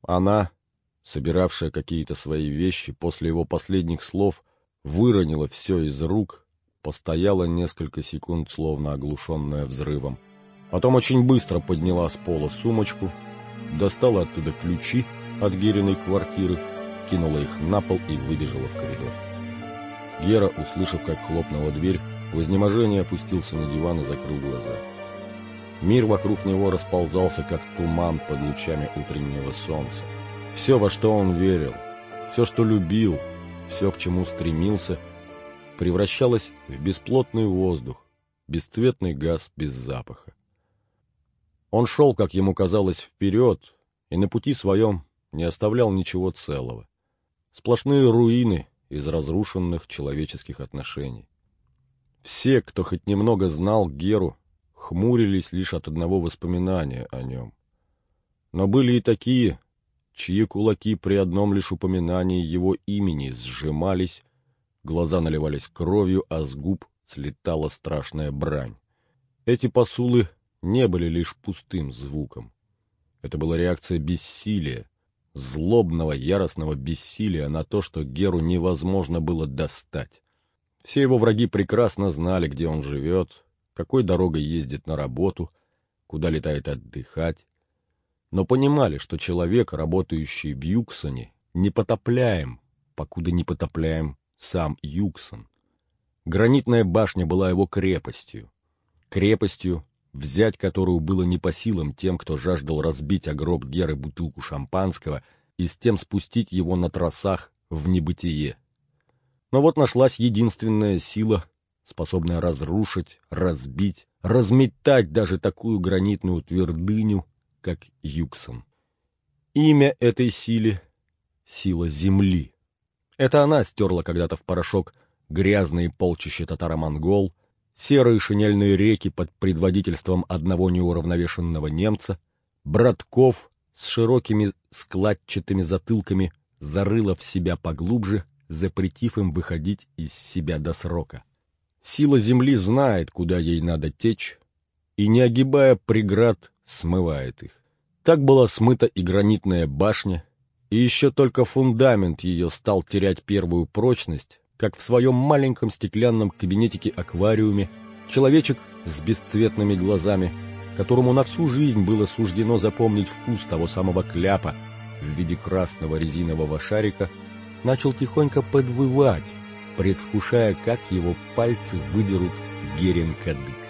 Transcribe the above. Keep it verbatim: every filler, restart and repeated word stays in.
Она, собиравшая какие-то свои вещи, после его последних слов выронила все из рук, постояла несколько секунд, словно оглушенная взрывом. Потом очень быстро подняла с пола сумочку, достала оттуда ключи от Гериной квартиры, кинула их на пол и выбежала в коридор. Гера, услышав, как хлопнула дверь, в изнеможении опустился на диван и закрыл глаза. Мир вокруг него расползался, как туман под лучами утреннего солнца. Все, во что он верил, все, что любил, все, к чему стремился, превращалось в бесплотный воздух, бесцветный газ без запаха. Он шел, как ему казалось, вперед, и на пути своем не оставлял ничего целого. Сплошные руины из разрушенных человеческих отношений. Все, кто хоть немного знал Геру, хмурились лишь от одного воспоминания о нем. Но были и такие, чьи кулаки при одном лишь упоминании его имени сжимались, глаза наливались кровью, а с губ слетала страшная брань. Эти посулы не были лишь пустым звуком. Это была реакция бессилия, злобного, яростного бессилия на то, что Геру невозможно было достать. Все его враги прекрасно знали, где он живет, какой дорогой ездит на работу, куда летает отдыхать, но понимали, что человек, работающий в Юксоне, непотопляем, покуда не потопляем сам Юксон. Гранитная башня была его крепостью, крепостью, взять которую было не по силам тем, кто жаждал разбить о гроб Геры бутылку шампанского и с тем спустить его на тросах в небытие. Но вот нашлась единственная сила, способная разрушить, разбить, разметать даже такую гранитную твердыню, как Юксон. Имя этой силе — сила земли. Это она стерла когда-то в порошок грязные полчища татаро-монгол, серые шинельные реки под предводительством одного неуравновешенного немца, братков с широкими складчатыми затылками зарыла в себя поглубже, запретив им выходить из себя до срока. Сила земли знает, куда ей надо течь, и, не огибая преград, смывает их. Так была смыта и гранитная башня, и еще только фундамент ее стал терять первую прочность, как в своем маленьком стеклянном кабинетике-аквариуме человечек с бесцветными глазами, которому на всю жизнь было суждено запомнить вкус того самого кляпа в виде красного резинового шарика, начал тихонько подвывать, предвкушая, как его пальцы выдерут Герин кадык.